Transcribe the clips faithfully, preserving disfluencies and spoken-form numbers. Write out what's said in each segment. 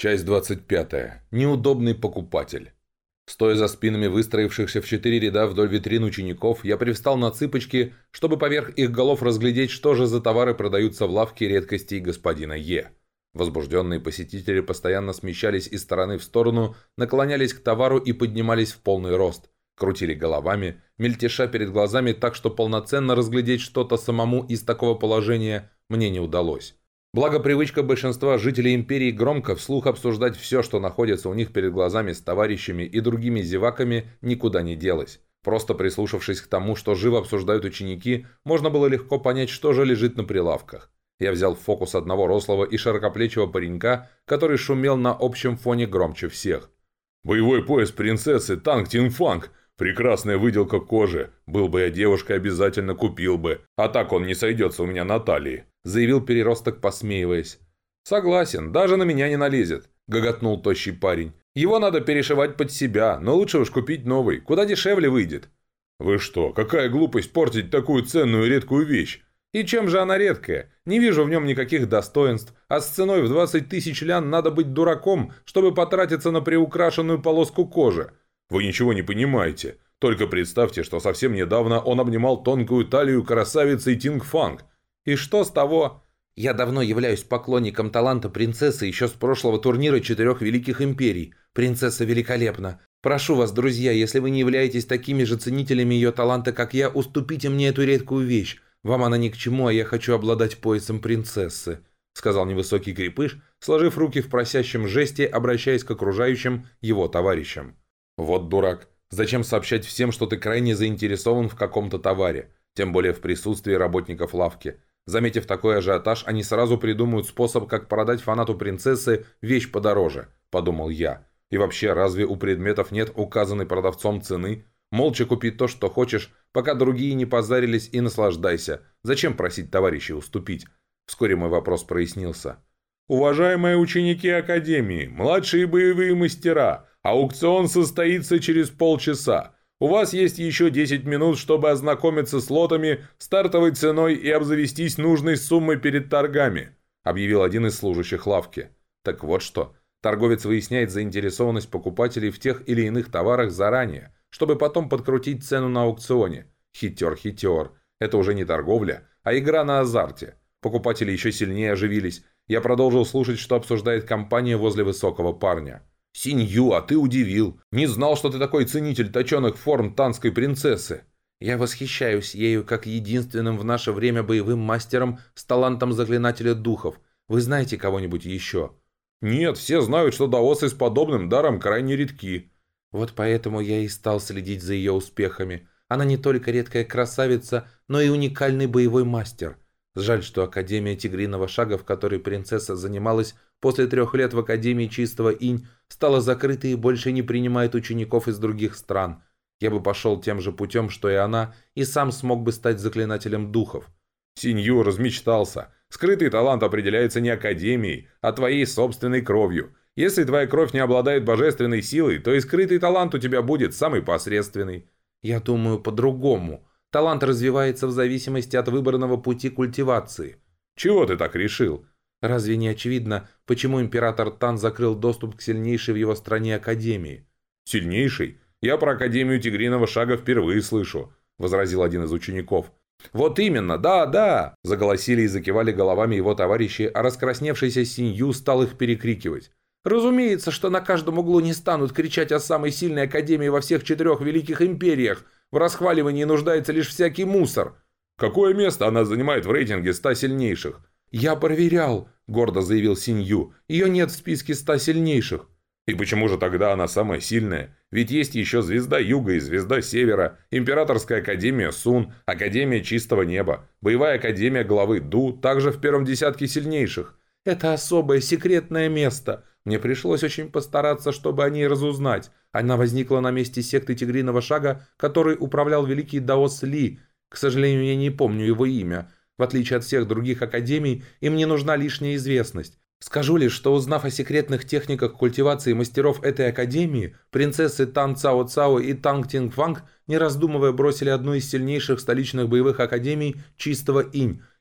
Часть двадцать пятая. Неудобный покупатель. Стоя за спинами выстроившихся в четыре ряда вдоль витрин учеников, я привстал на цыпочки, чтобы поверх их голов разглядеть, что же за товары продаются в лавке редкостей господина Е. Возбужденные посетители постоянно смещались из стороны в сторону, наклонялись к товару и поднимались в полный рост. Крутили головами, мельтеша перед глазами так, что полноценно разглядеть что-то самому из такого положения мне не удалось. Благо, привычка большинства жителей империи громко вслух обсуждать все, что находится у них перед глазами с товарищами и другими зеваками, никуда не делась. Просто прислушавшись к тому, что живо обсуждают ученики, можно было легко понять, что же лежит на прилавках. Я взял в фокус одного рослого и широкоплечего паренька, который шумел на общем фоне громче всех. «Боевой пояс принцессы Танг Тинг-Фанг! Прекрасная выделка кожи! Был бы я девушкой, обязательно купил бы, а так он не сойдется у меня на талии!» Заявил переросток, посмеиваясь. «Согласен, даже на меня не налезет», — гоготнул тощий парень. «Его надо перешивать под себя, но лучше уж купить новый, куда дешевле выйдет». «Вы что, какая глупость портить такую ценную и редкую вещь?» «И чем же она редкая? Не вижу в нем никаких достоинств, а с ценой в двадцать тысяч лян надо быть дураком, чтобы потратиться на приукрашенную полоску кожи». «Вы ничего не понимаете. Только представьте, что совсем недавно он обнимал тонкую талию красавицы Тинг-Фанг». «И что с того?» «Я давно являюсь поклонником таланта принцессы еще с прошлого турнира четырех великих империй. Принцесса великолепна. Прошу вас, друзья, если вы не являетесь такими же ценителями ее таланта, как я, уступите мне эту редкую вещь. Вам она ни к чему, а я хочу обладать поясом принцессы», сказал невысокий крепыш, сложив руки в просящем жесте, обращаясь к окружающим его товарищам. «Вот дурак. Зачем сообщать всем, что ты крайне заинтересован в каком-то товаре? Тем более в присутствии работников лавки. Заметив такой ажиотаж, они сразу придумают способ, как продать фанату принцессы вещь подороже», – подумал я. «И вообще, разве у предметов нет указанной продавцом цены? Молча купи то, что хочешь, пока другие не позарились, и наслаждайся. Зачем просить товарищей уступить?» Вскоре мой вопрос прояснился. «Уважаемые ученики Академии, младшие боевые мастера, аукцион состоится через полчаса. У вас есть еще десять минут, чтобы ознакомиться с лотами, стартовой ценой и обзавестись нужной суммой перед торгами», объявил один из служащих лавки. Так вот что, торговец выясняет заинтересованность покупателей в тех или иных товарах заранее, чтобы потом подкрутить цену на аукционе. Хитер-хитер. Это уже не торговля, а игра на азарте. Покупатели еще сильнее оживились. Я продолжил слушать, что обсуждает компания возле высокого парня. «Синью, а ты удивил. Не знал, что ты такой ценитель точеных форм танской принцессы». «Я восхищаюсь ею как единственным в наше время боевым мастером с талантом заклинателя духов. Вы знаете кого-нибудь еще?» «Нет, все знают, что даосы с подобным даром крайне редки». «Вот поэтому я и стал следить за ее успехами. Она не только редкая красавица, но и уникальный боевой мастер. Жаль, что Академия Тигриного Шага, в которой принцесса занималась после трех лет в Академии Чистого Инь, стала закрытой и больше не принимает учеников из других стран. Я бы пошел тем же путем, что и она, и сам смог бы стать заклинателем духов». «Синью размечтался. Скрытый талант определяется не Академией, а твоей собственной кровью. Если твоя кровь не обладает божественной силой, то и скрытый талант у тебя будет самый посредственный». «Я думаю по-другому. Талант развивается в зависимости от выбранного пути культивации». «Чего ты так решил?» «Разве не очевидно, почему император Тан закрыл доступ к сильнейшей в его стране Академии?» «Сильнейший? Я про Академию Тигриного Шага впервые слышу», — возразил один из учеников. «Вот именно, да, да!» — заголосили и закивали головами его товарищи, а раскрасневшийся Синью стал их перекрикивать. «Разумеется, что на каждом углу не станут кричать о самой сильной Академии во всех четырех великих империях. В расхваливании нуждается лишь всякий мусор». «Какое место она занимает в рейтинге ста сильнейших?» «Я проверял», — гордо заявил Синью. «Ее нет в списке ста сильнейших». «И почему же тогда она самая сильная? Ведь есть еще Звезда Юга и Звезда Севера, Императорская Академия Сун, Академия Чистого Неба, Боевая Академия Главы Ду, также в первом десятке сильнейших». «Это особое секретное место. Мне пришлось очень постараться, чтобы о ней разузнать. Она возникла на месте секты Тигриного Шага, которой управлял великий даос Ли. К сожалению, я не помню его имя. В отличие от всех других академий, им не нужна лишняя известность. Скажу лишь, что узнав о секретных техниках культивации мастеров этой академии, принцессы Тан Цао Цао и Танг Тинг Фанг, не раздумывая, бросили одну из сильнейших столичных боевых академий Чистого Инь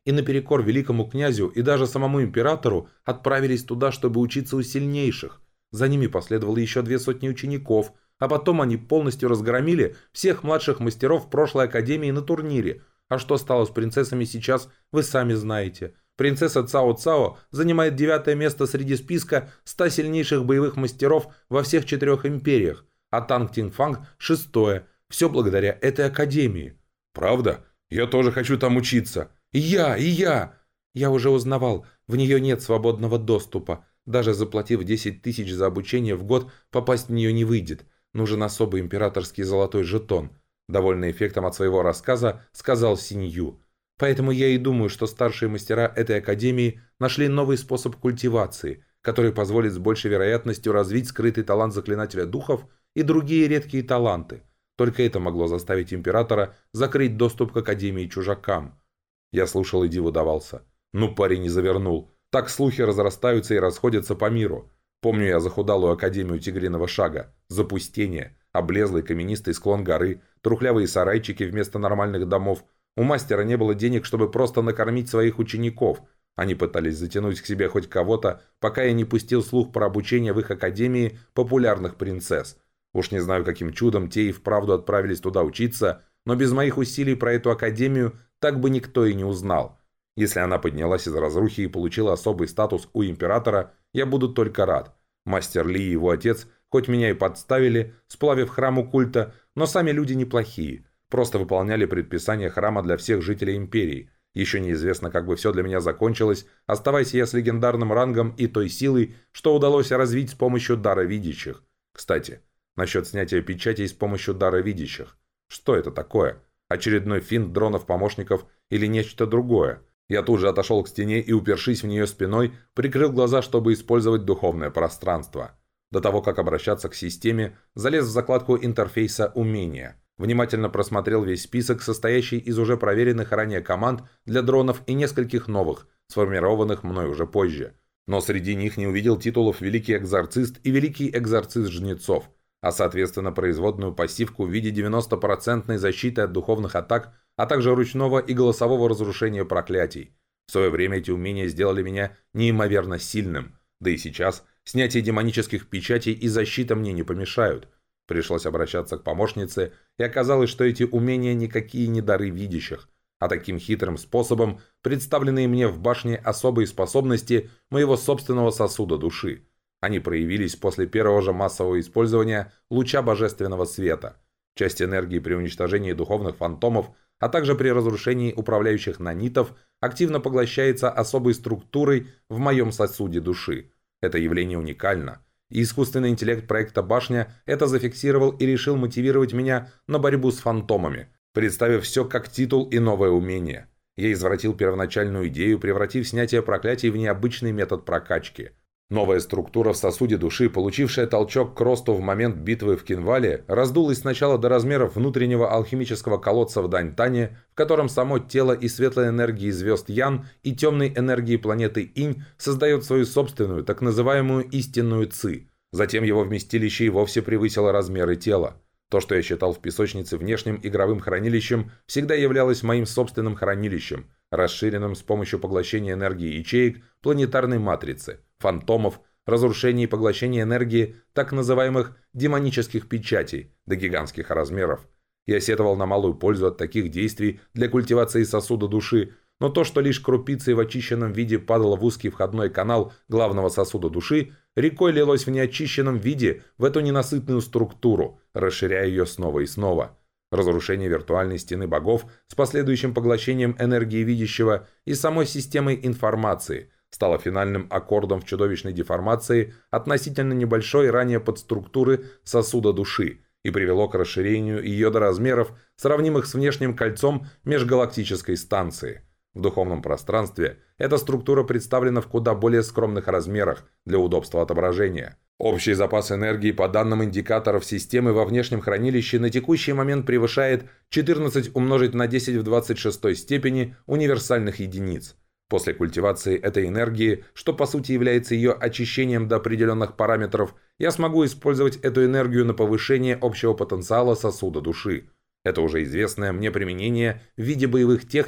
и наперекор великому князю и даже самому императору отправились туда, чтобы учиться у сильнейших. За ними последовало еще две сотни учеников, а потом они полностью разгромили всех младших мастеров прошлой академии на турнире. А что стало с принцессами сейчас, вы сами знаете. Принцесса Цао Цао занимает девятое место среди списка ста сильнейших боевых мастеров во всех четырех империях, а Танг Тинг-Фанг шестое. Все благодаря этой академии. Правда? Я тоже хочу там учиться. И я, и я. Я уже узнавал, в нее нет свободного доступа. Даже заплатив десять тысяч за обучение в год, попасть в нее не выйдет. Нужен особый императорский золотой жетон. Довольный эффектом от своего рассказа, сказал Синью. Поэтому я и думаю, что старшие мастера этой академии нашли новый способ культивации, который позволит с большей вероятностью развить скрытый талант заклинателя духов и другие редкие таланты. Только это могло заставить императора закрыть доступ к академии чужакам. Я слушал и диву давался. Ну, парень не завернул. Так слухи разрастаются и расходятся по миру. Помню я захудалую академию Тигриного Шага. Запустение, облезлый каменистый склон горы, трухлявые сарайчики вместо нормальных домов. У мастера не было денег, чтобы просто накормить своих учеников. Они пытались затянуть к себе хоть кого-то, пока я не пустил слух про обучение в их академии популярных принцесс. Уж не знаю, каким чудом те и вправду отправились туда учиться, но без моих усилий про эту академию так бы никто и не узнал. Если она поднялась из разрухи и получила особый статус у императора, я буду только рад. Мастер Ли и его отец, хоть меня и подставили, сплавив храму культа, но сами люди неплохие. Просто выполняли предписания храма для всех жителей империи. Еще неизвестно, как бы все для меня закончилось, оставайся я с легендарным рангом и той силой, что удалось развить с помощью дара видящих. Кстати, насчет снятия печатей с помощью дара видящих. Что это такое? Очередной финт дронов-помощников или нечто другое? Я тут же отошел к стене и, упершись в нее спиной, прикрыл глаза, чтобы использовать духовное пространство. До того, как обращаться к системе, залез в закладку интерфейса «Умения». Внимательно просмотрел весь список, состоящий из уже проверенных ранее команд для дронов и нескольких новых, сформированных мной уже позже. Но среди них не увидел титулов «Великий экзорцист» и «Великий экзорцист жнецов», а соответственно производную пассивку в виде девяностопроцентной защиты от духовных атак, а также ручного и голосового разрушения проклятий. В свое время эти умения сделали меня неимоверно сильным, да и сейчас снятие демонических печатей и защита мне не помешают. Пришлось обращаться к помощнице, и оказалось, что эти умения никакие не дары видящих, а таким хитрым способом представленные мне в башне особые способности моего собственного сосуда души. Они проявились после первого же массового использования луча божественного света. Часть энергии при уничтожении духовных фантомов, а также при разрушении управляющих нанитов, активно поглощается особой структурой в моем сосуде души. Это явление уникально. И искусственный интеллект проекта «Башня» это зафиксировал и решил мотивировать меня на борьбу с фантомами, представив все как титул и новое умение. Я извратил первоначальную идею, превратив снятие проклятий в необычный метод прокачки. Новая структура в сосуде души, получившая толчок к росту в момент битвы в Кинвале, раздулась сначала до размеров внутреннего алхимического колодца в Даньтане, в котором само тело и светлой энергии звезд Ян и темной энергии планеты Инь создает свою собственную, так называемую истинную Ци. Затем его вместилище и вовсе превысило размеры тела. То, что я считал в песочнице внешним игровым хранилищем, всегда являлось моим собственным хранилищем, расширенным с помощью поглощения энергии ячеек планетарной матрицы, фантомов, разрушения и поглощения энергии так называемых демонических печатей до гигантских размеров. Я сетовал на малую пользу от таких действий для культивации сосуда души, но то, что лишь крупицей в очищенном виде падало в узкий входной канал главного сосуда души, рекой лилось в неочищенном виде в эту ненасытную структуру, расширяя ее снова и снова. Разрушение виртуальной стены богов с последующим поглощением энергии видящего и самой системой информации стало финальным аккордом в чудовищной деформации относительно небольшой ранее подструктуры сосуда души и привело к расширению ее до размеров, сравнимых с внешним кольцом межгалактической станции. В духовном пространстве эта структура представлена в куда более скромных размерах для удобства отображения. Общий запас энергии по данным индикаторов системы во внешнем хранилище на текущий момент превышает четырнадцать умножить на десять в двадцать шестой степени универсальных единиц. После культивации этой энергии, что по сути является ее очищением до определенных параметров, я смогу использовать эту энергию на повышение общего потенциала сосуда души. Это уже известное мне применение в виде боевых техник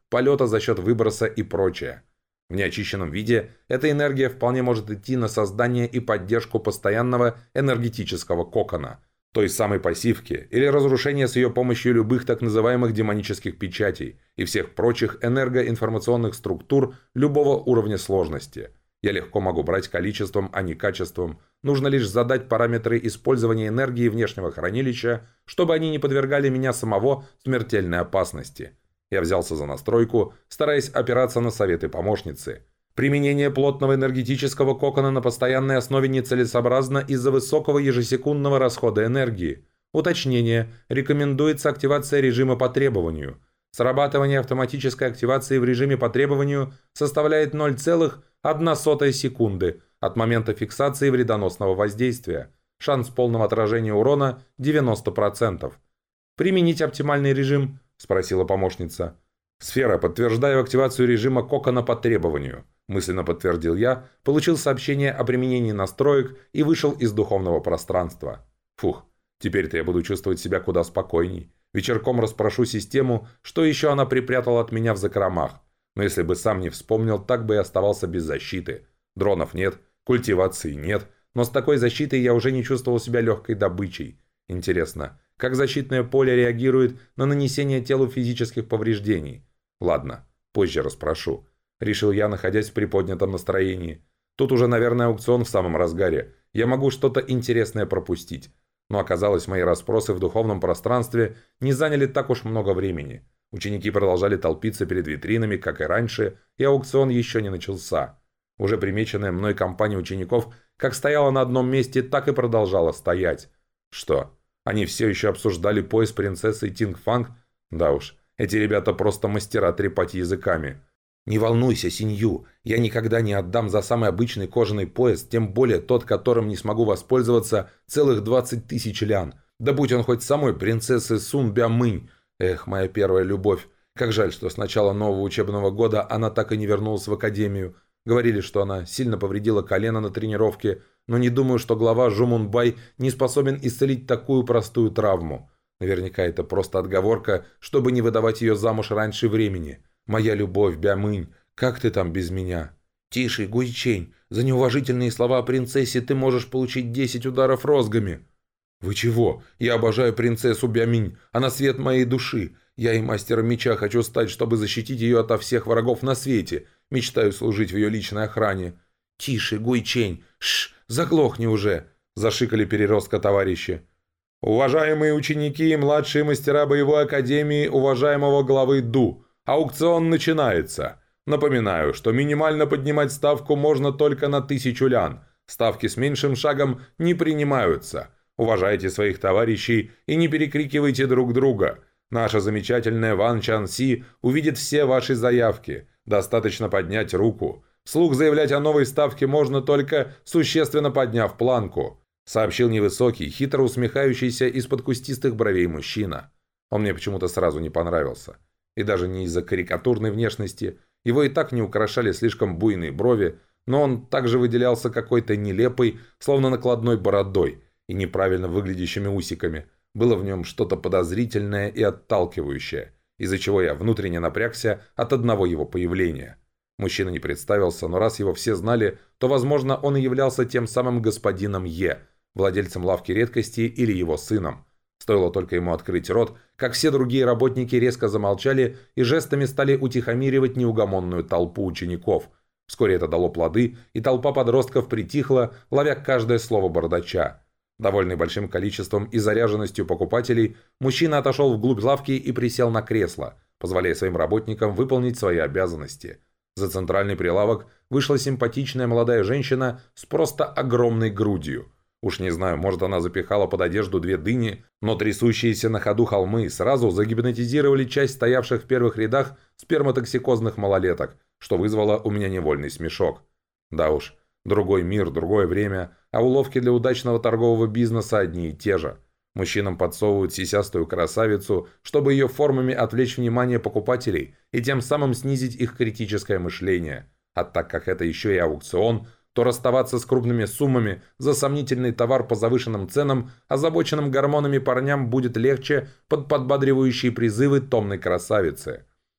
полета за счет выброса и прочее. В неочищенном виде эта энергия вполне может идти на создание и поддержку постоянного энергетического кокона, той самой пассивки, или разрушение с ее помощью любых так называемых демонических печатей и всех прочих энергоинформационных структур любого уровня сложности. Я легко могу брать количеством, а не качеством. Нужно лишь задать параметры использования энергии внешнего хранилища, чтобы они не подвергали меня самого смертельной опасности. Я взялся за настройку, стараясь опираться на советы помощницы. Применение плотного энергетического кокона на постоянной основе нецелесообразно из-за высокого ежесекундного расхода энергии. Уточнение. Рекомендуется активация режима по требованию. Срабатывание автоматической активации в режиме по требованию составляет ноль целых одна сотая секунды от момента фиксации вредоносного воздействия. Шанс полного отражения урона девяносто процентов. «Применить оптимальный режим?» – спросила помощница. «Сфера, подтверждаю активацию режима кокона по требованию», – мысленно подтвердил я, получил сообщение о применении настроек и вышел из духовного пространства. Фух, теперь-то я буду чувствовать себя куда спокойней. Вечерком расспрошу систему, что еще она припрятала от меня в закромах. Но если бы сам не вспомнил, так бы и оставался без защиты. Дронов нет, культивации нет, но с такой защитой я уже не чувствовал себя легкой добычей. Интересно, как защитное поле реагирует на нанесение телу физических повреждений? Ладно, позже расспрошу. Решил я, находясь в приподнятом настроении. Тут уже, наверное, аукцион в самом разгаре. Я могу что-то интересное пропустить. Но оказалось, мои расспросы в духовном пространстве не заняли так уж много времени. Ученики продолжали толпиться перед витринами, как и раньше, и аукцион еще не начался. Уже примеченная мной компания учеников как стояла на одном месте, так и продолжала стоять. Что, они все еще обсуждали пояс принцессы Тингфанг? Да уж, эти ребята просто мастера трепать языками. «Не волнуйся, Синью, я никогда не отдам за самый обычный кожаный пояс, тем более тот, которым не смогу воспользоваться, целых двадцать тысяч лян. Да будь он хоть самой принцессы Сун Бямынь. Эх, моя первая любовь. Как жаль, что с начала нового учебного года она так и не вернулась в академию. Говорили, что она сильно повредила колено на тренировке, но не думаю, что глава Жумунбай не способен исцелить такую простую травму. Наверняка это просто отговорка, чтобы не выдавать ее замуж раньше времени. Моя любовь, Бямынь, как ты там без меня?» «Тише, Гуйчень, за неуважительные слова о принцессе ты можешь получить десять ударов розгами». «Вы чего? Я обожаю принцессу Бяминь, она свет моей души. Я и мастером меча хочу стать, чтобы защитить ее ото всех врагов на свете. Мечтаю служить в ее личной охране». «Тише, Гуйчень, шш, заглохни уже», – зашикали переростка товарищи. «Уважаемые ученики и младшие мастера боевой академии уважаемого главы Ду, аукцион начинается. Напоминаю, что минимально поднимать ставку можно только на тысячу лян. Ставки с меньшим шагом не принимаются. Уважайте своих товарищей и не перекрикивайте друг друга. Наша замечательная Ван Чан Си увидит все ваши заявки. Достаточно поднять руку. Вслух заявлять о новой ставке можно только существенно подняв планку», сообщил невысокий, хитро усмехающийся из-под кустистых бровей мужчина. Он мне почему-то сразу не понравился. И даже не из-за карикатурной внешности. Его и так не украшали слишком буйные брови, но он также выделялся какой-то нелепой, словно накладной бородой и неправильно выглядящими усиками. Было в нем что-то подозрительное и отталкивающее, из-за чего я внутренне напрягся от одного его появления. Мужчина не представился, но раз его все знали, то, возможно, он и являлся тем самым господином Е, владельцем лавки редкостей или его сыном. Стоило только ему открыть рот, как все другие работники резко замолчали и жестами стали утихомиривать неугомонную толпу учеников. Вскоре это дало плоды, и толпа подростков притихла, ловя каждое слово бардача. Довольный большим количеством и заряженностью покупателей, мужчина отошел вглубь лавки и присел на кресло, позволяя своим работникам выполнить свои обязанности. За центральный прилавок вышла симпатичная молодая женщина с просто огромной грудью. Уж не знаю, может, она запихала под одежду две дыни, но трясущиеся на ходу холмы сразу загипнотизировали часть стоявших в первых рядах сперматоксикозных малолеток, что вызвало у меня невольный смешок. Да уж, другой мир, другое время, а уловки для удачного торгового бизнеса одни и те же. Мужчинам подсовывают сисястую красавицу, чтобы ее формами отвлечь внимание покупателей и тем самым снизить их критическое мышление. А так как это еще и аукцион, то расставаться с крупными суммами за сомнительный товар по завышенным ценам озабоченным гормонами парням будет легче под подбадривающие призывы томной красавицы.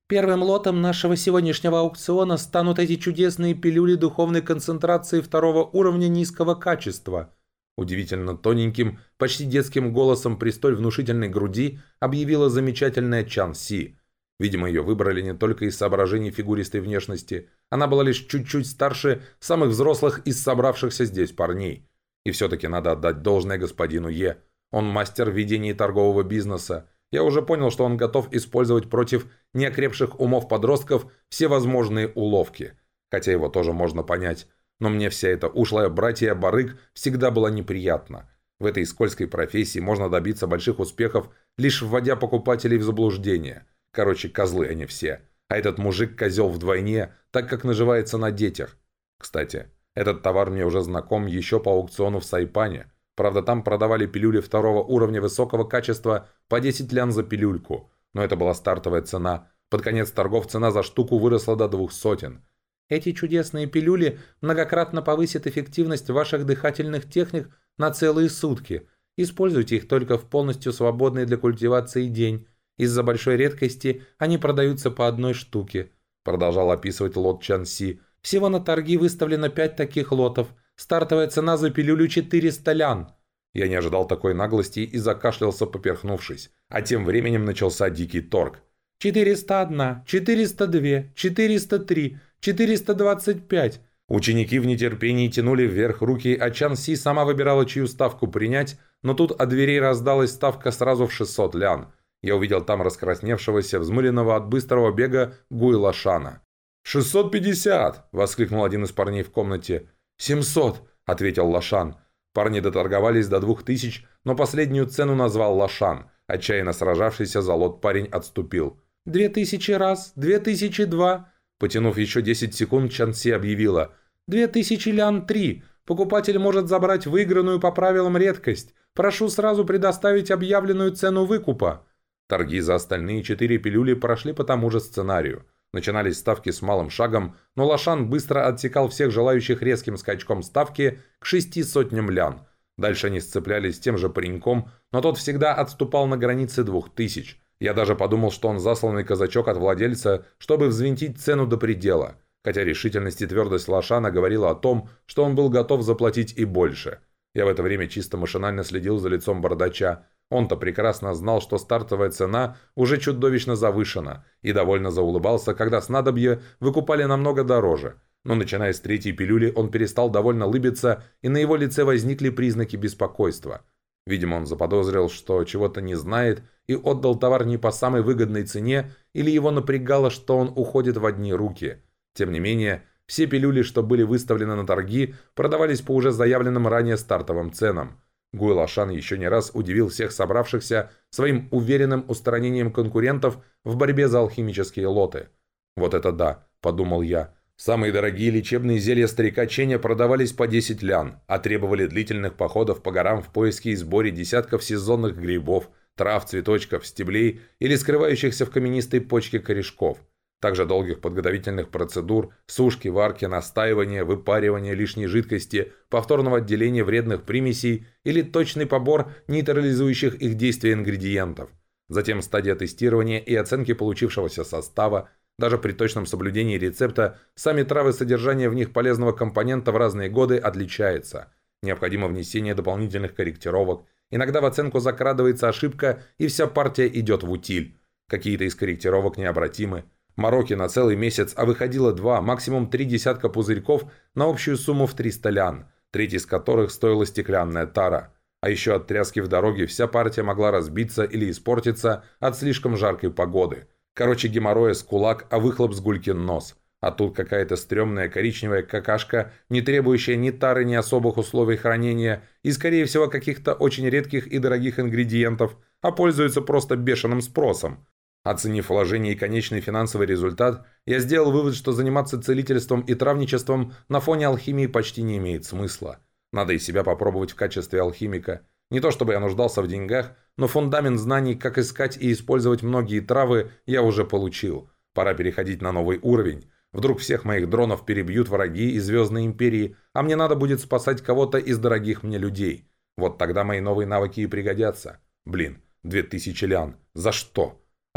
Первым лотом нашего сегодняшнего аукциона станут эти чудесные пилюли духовной концентрации второго уровня низкого качества. Удивительно тоненьким, почти детским голосом при столь внушительной груди объявила замечательная Чан Си. Видимо, ее выбрали не только из соображений фигуристой внешности. Она была лишь чуть-чуть старше самых взрослых из собравшихся здесь парней. И все-таки надо отдать должное господину Е. Он мастер в ведении торгового бизнеса. Я уже понял, что он готов использовать против неокрепших умов подростков все возможные уловки. Хотя его тоже можно понять. Но мне вся эта ушлая братья-барык всегда была неприятна. В этой скользкой профессии можно добиться больших успехов, лишь вводя покупателей в заблуждение. Короче, козлы они все. А этот мужик-козел вдвойне, так как наживается на детях. Кстати, этот товар мне уже знаком еще по аукциону в Сайпане. Правда, там продавали пилюли второго уровня высокого качества по десять лян за пилюльку. Но это была стартовая цена. Под конец торгов цена за штуку выросла до двух сотен. Эти чудесные пилюли многократно повысят эффективность ваших дыхательных техник на целые сутки. Используйте их только в полностью свободный для культивации день. Из-за большой редкости они продаются по одной штуке», — продолжал описывать лот Чан Си. «Всего на торги выставлено пять таких лотов. Стартовая цена за пилюлю четыреста лян». Я не ожидал такой наглости и закашлялся, поперхнувшись. А тем временем начался дикий торг. «четыреста один, четыреста два, четыреста три, четыреста двадцать пять». Ученики в нетерпении тянули вверх руки, а Чан Си сама выбирала, чью ставку принять, но тут от дверей раздалась ставка сразу в шестьсот лян. Я увидел там раскрасневшегося, взмыленного от быстрого бега Гуй Лашана. «шестьсот пятьдесят!» – воскликнул один из парней в комнате. «семьсот!» – ответил Лашан. Парни доторговались до двух тысяч, но последнюю цену назвал Лашан. Отчаянно сражавшийся за лот парень отступил. «Две тысячи раз! Две тысячи два!» Потянув еще десять секунд, Чан Си объявила. «Две тысячи лян три! Покупатель может забрать выигранную по правилам редкость. Прошу сразу предоставить объявленную цену выкупа». Торги за остальные четыре пилюли прошли по тому же сценарию. Начинались ставки с малым шагом, но Лашан быстро отсекал всех желающих резким скачком ставки к шести сотням лян. Дальше они сцеплялись с тем же пареньком, но тот всегда отступал на границе двух тысяч. Я даже подумал, что он засланный казачок от владельца, чтобы взвинтить цену до предела. Хотя решительность и твердость Лашана говорила о том, что он был готов заплатить и больше. Я в это время чисто машинально следил за лицом бардача. Он-то прекрасно знал, что стартовая цена уже чудовищно завышена, и довольно заулыбался, когда снадобье выкупали намного дороже. Но начиная с третьей пилюли он перестал довольно лыбиться, и на его лице возникли признаки беспокойства. Видимо, он заподозрил, что чего-то не знает, и отдал товар не по самой выгодной цене, или его напрягало, что он уходит в одни руки. Тем не менее, все пилюли, что были выставлены на торги, продавались по уже заявленным ранее стартовым ценам. Гуй Лашан еще не раз удивил всех собравшихся своим уверенным устранением конкурентов в борьбе за алхимические лоты. «Вот это да», – подумал я. Самые дорогие лечебные зелья старика Ченя продавались по десять лян, а требовали длительных походов по горам в поиске и сборе десятков сезонных грибов, трав, цветочков, стеблей или скрывающихся в каменистой почке корешков. Также долгих подготовительных процедур, сушки, варки, настаивания, выпаривания лишней жидкости, повторного отделения вредных примесей или точный побор нейтрализующих их действия ингредиентов. Затем стадия тестирования и оценки получившегося состава. Даже при точном соблюдении рецепта сами травы содержание в них полезного компонента в разные годы отличается. Необходимо внесение дополнительных корректировок. Иногда в оценку закрадывается ошибка, и вся партия идет в утиль. Какие-то из корректировок необратимы. Мороки на целый месяц, а выходило два, максимум три десятка пузырьков на общую сумму в триста лян, треть из которых стоила стеклянная тара. А еще от тряски в дороге вся партия могла разбиться или испортиться от слишком жаркой погоды. Короче, геморроя с кулак, а выхлоп с гулькин нос. А тут какая-то стрёмная коричневая какашка, не требующая ни тары, ни особых условий хранения, и, скорее всего, каких-то очень редких и дорогих ингредиентов, а пользуется просто бешеным спросом. Оценив вложение и конечный финансовый результат, я сделал вывод, что заниматься целительством и травничеством на фоне алхимии почти не имеет смысла. Надо и себя попробовать в качестве алхимика. Не то чтобы я нуждался в деньгах, но фундамент знаний, как искать и использовать многие травы, я уже получил. Пора переходить на новый уровень. Вдруг всех моих дронов перебьют враги из Звездной Империи, а мне надо будет спасать кого-то из дорогих мне людей. Вот тогда мои новые навыки и пригодятся. Блин, две тысячи лян. За что?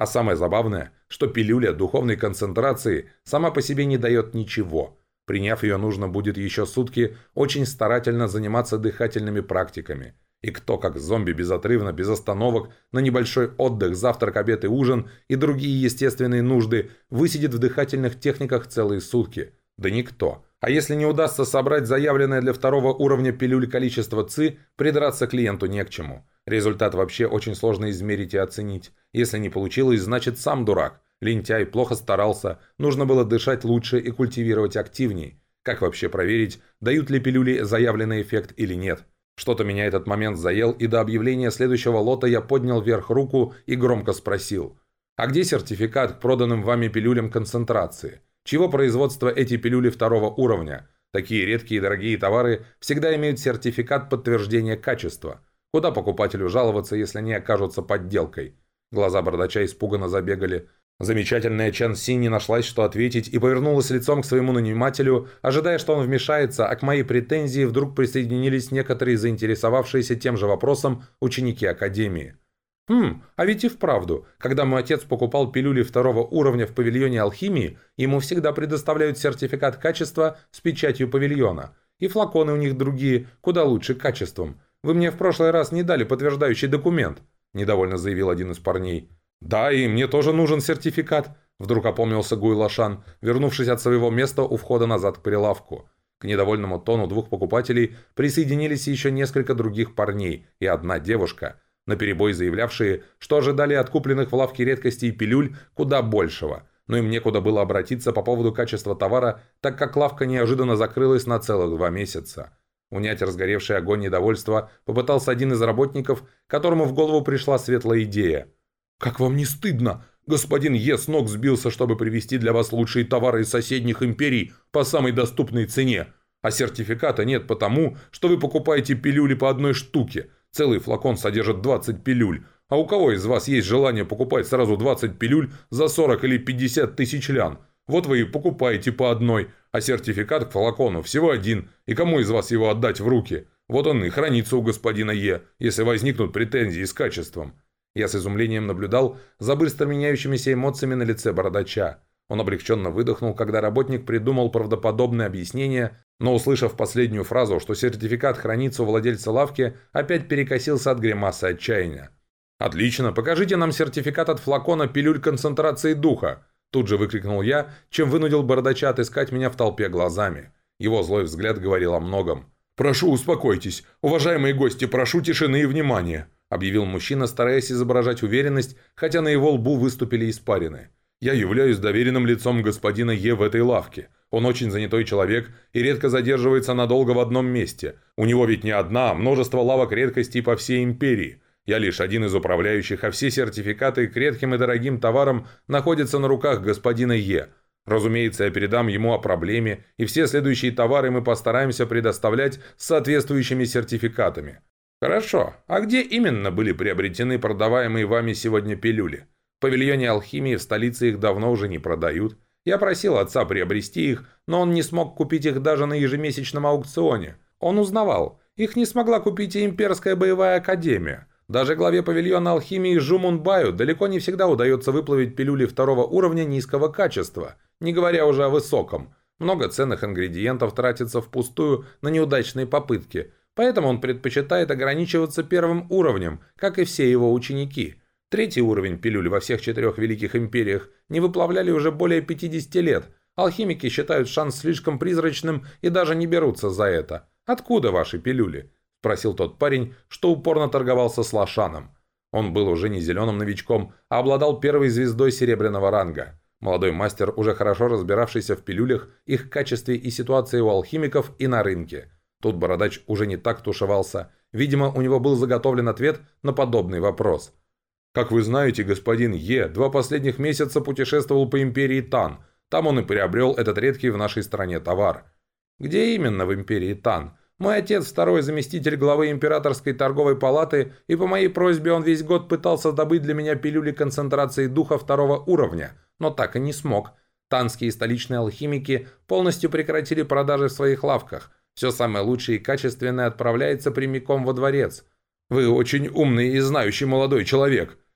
А самое забавное, что пилюля духовной концентрации сама по себе не дает ничего. Приняв ее, нужно будет еще сутки очень старательно заниматься дыхательными практиками. И кто, как зомби, безотрывно, без остановок, на небольшой отдых, завтрак, обед и ужин и другие естественные нужды, высидит в дыхательных техниках целые сутки? Да никто. А если не удастся собрать заявленное для второго уровня пилюль количество ЦИ, придраться клиенту не к чему. Результат вообще очень сложно измерить и оценить. Если не получилось, значит сам дурак. Лентяй, плохо старался, нужно было дышать лучше и культивировать активней. Как вообще проверить, дают ли пилюли заявленный эффект или нет? Что-то меня этот момент заел, и до объявления следующего лота я поднял вверх руку и громко спросил. А где сертификат к проданным вами пилюлям концентрации? Чего производства эти пилюли второго уровня? Такие редкие и дорогие товары всегда имеют сертификат подтверждения качества. Куда покупателю жаловаться, если они окажутся подделкой? Глаза бардача испуганно забегали. Замечательная Чан Си не нашлась, что ответить, и повернулась лицом к своему нанимателю, ожидая, что он вмешается, а к моей претензии вдруг присоединились некоторые заинтересовавшиеся тем же вопросом ученики Академии. «Хм, а ведь и вправду, когда мой отец покупал пилюли второго уровня в павильоне алхимии, ему всегда предоставляют сертификат качества с печатью павильона. И флаконы у них другие, куда лучше качеством. Вы мне в прошлый раз не дали подтверждающий документ», – недовольно заявил один из парней. «Да, и мне тоже нужен сертификат», – вдруг опомнился Гуй Лошан, вернувшись от своего места у входа назад к прилавку. К недовольному тону двух покупателей присоединились еще несколько других парней и одна девушка, наперебой заявлявшие, что ожидали от купленных в лавке редкостей и пилюль куда большего, но им некуда было обратиться по поводу качества товара, так как лавка неожиданно закрылась на целых два месяца. Унять разгоревший огонь недовольства попытался один из работников, которому в голову пришла светлая идея. «Как вам не стыдно? Господин Е с ног сбился, чтобы привезти для вас лучшие товары из соседних империй по самой доступной цене. А сертификата нет потому, что вы покупаете пилюли по одной штуке. Целый флакон содержит двадцать пилюль. А у кого из вас есть желание покупать сразу двадцать пилюль за сорок или пятьдесят тысяч лян? Вот вы и покупаете по одной, а сертификат к флакону всего один. И кому из вас его отдать в руки? Вот он и хранится у господина Е, если возникнут претензии с качеством». Я с изумлением наблюдал за быстро меняющимися эмоциями на лице бородача. Он облегченно выдохнул, когда работник придумал правдоподобное объяснение, но, услышав последнюю фразу, что сертификат хранится у владельца лавки, опять перекосился от гримасы отчаяния. «Отлично, покажите нам сертификат от флакона пилюль концентрации духа!» Тут же выкрикнул я, чем вынудил бородача отыскать меня в толпе глазами. Его злой взгляд говорил о многом. «Прошу, успокойтесь. Уважаемые гости, прошу тишины и внимания!» объявил мужчина, стараясь изображать уверенность, хотя на его лбу выступили испарины. «Я являюсь доверенным лицом господина Е в этой лавке. Он очень занятой человек и редко задерживается надолго в одном месте. У него ведь не одна, а множество лавок редкостей по всей империи. Я лишь один из управляющих, а все сертификаты к редким и дорогим товарам находятся на руках господина Е. Разумеется, я передам ему о проблеме, и все следующие товары мы постараемся предоставлять с соответствующими сертификатами». «Хорошо. А где именно были приобретены продаваемые вами сегодня пилюли? В павильоне алхимии в столице их давно уже не продают. Я просил отца приобрести их, но он не смог купить их даже на ежемесячном аукционе. Он узнавал. Их не смогла купить и Имперская боевая академия. Даже главе павильона алхимии Жумун Баю далеко не всегда удается выплавить пилюли второго уровня низкого качества, не говоря уже о высоком. Много ценных ингредиентов тратится впустую на неудачные попытки». Поэтому он предпочитает ограничиваться первым уровнем, как и все его ученики. Третий уровень пилюль во всех четырех великих империях не выплавляли уже более пятидесяти лет. Алхимики считают шанс слишком призрачным и даже не берутся за это. «Откуда ваши пилюли?» – спросил тот парень, что упорно торговался с Лошаном. Он был уже не зеленым новичком, а обладал первой звездой серебряного ранга. Молодой мастер, уже хорошо разбиравшийся в пилюлях, их качестве и ситуации у алхимиков и на рынке. Тут бородач уже не так тушевался. Видимо, у него был заготовлен ответ на подобный вопрос. «Как вы знаете, господин Е два последних месяца путешествовал по империи Тан. Там он и приобрел этот редкий в нашей стране товар». «Где именно в империи Тан? Мой отец второй заместитель главы императорской торговой палаты, и по моей просьбе он весь год пытался добыть для меня пилюли концентрации духа второго уровня, но так и не смог. Танские столичные алхимики полностью прекратили продажи в своих лавках. Все самое лучшее и качественное отправляется прямиком во дворец». «Вы очень умный и знающий молодой человек»,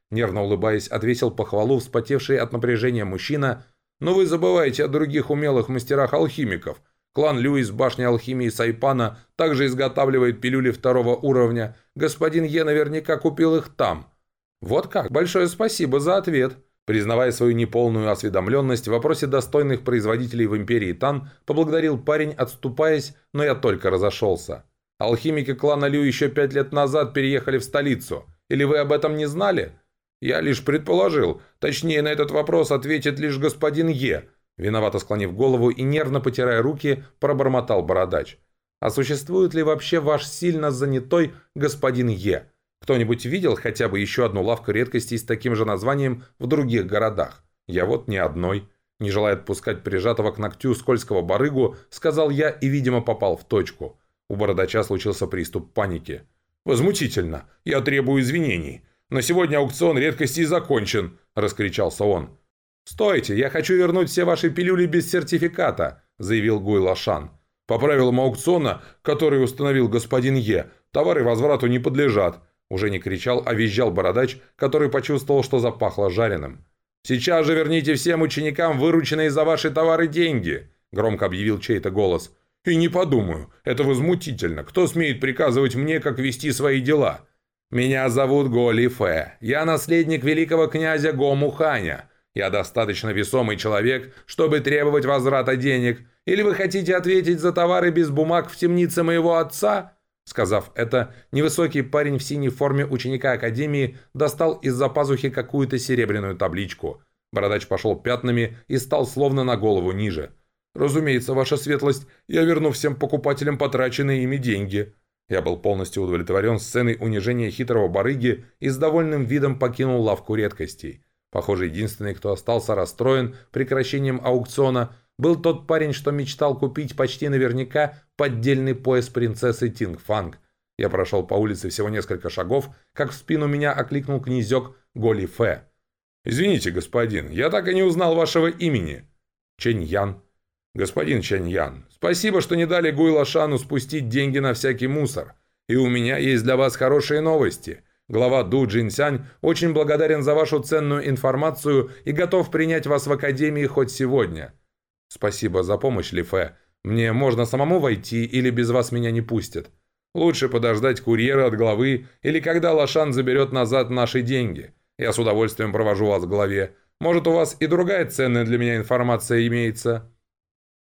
нервно улыбаясь, отвесил похвалу вспотевший от напряжения мужчина. «Но вы забываете о других умелых мастерах-алхимиков. Клан Лю из башни алхимии Сайпана также изготавливает пилюли второго уровня. Господин Е наверняка купил их там». «Вот как? Большое спасибо за ответ». Признавая свою неполную осведомленность в вопросе достойных производителей в империи Тан, поблагодарил парень, отступаясь, но я только разошелся. «Алхимики клана Лю еще пять лет назад переехали в столицу. Или вы об этом не знали?» «Я лишь предположил. Точнее, на этот вопрос ответит лишь господин Е». Виновато склонив голову и нервно потирая руки, пробормотал бородач. «А существует ли вообще ваш сильно занятой господин Е? Кто-нибудь видел хотя бы еще одну лавку редкостей с таким же названием в других городах? Я вот ни одной». Не желая отпускать прижатого к ногтю скользкого барыгу, сказал я и, видимо, попал в точку. У бородача случился приступ паники. «Возмутительно! Я требую извинений! На сегодня аукцион редкостей закончен!» – раскричался он. «Стойте! Я хочу вернуть все ваши пилюли без сертификата!» – заявил Гуй Лашан. «По правилам аукциона, который установил господин Е, товары возврату не подлежат!» Уже не кричал, а визжал бородач, который почувствовал, что запахло жареным. «Сейчас же верните всем ученикам вырученные за ваши товары деньги!» – громко объявил чей-то голос. «И не подумаю, это возмутительно. Кто смеет приказывать мне, как вести свои дела?» «Меня зовут Го Ли Фэ. Я наследник великого князя Го Муханя. Я достаточно весомый человек, чтобы требовать возврата денег. Или вы хотите ответить за товары без бумаг в темнице моего отца?» Сказав это, невысокий парень в синей форме ученика академии достал из-за пазухи какую-то серебряную табличку. Бородач пошел пятнами и стал словно на голову ниже. «Разумеется, ваша светлость, я верну всем покупателям потраченные ими деньги». Я был полностью удовлетворен сценой унижения хитрого барыги и с довольным видом покинул лавку редкостей. Похоже, единственный, кто остался расстроен прекращением аукциона, был тот парень, что мечтал купить почти наверняка поддельный пояс принцессы Тинг Фанг. Я прошел по улице всего несколько шагов, как в спину меня окликнул князек Го Ли Фэ. «Извините, господин, я так и не узнал вашего имени». «Чэнь Ян». «Господин Чэнь Ян, спасибо, что не дали Гуй Лашану спустить деньги на всякий мусор. И у меня есть для вас хорошие новости. Глава Ду Джинсянь очень благодарен за вашу ценную информацию и готов принять вас в академии хоть сегодня». «Спасибо за помощь, Ли Фэ. Мне можно самому войти или без вас меня не пустят?» «Лучше подождать курьера от главы или когда Лашан заберет назад наши деньги. Я с удовольствием провожу вас к главе. Может, у вас и другая ценная для меня информация имеется?»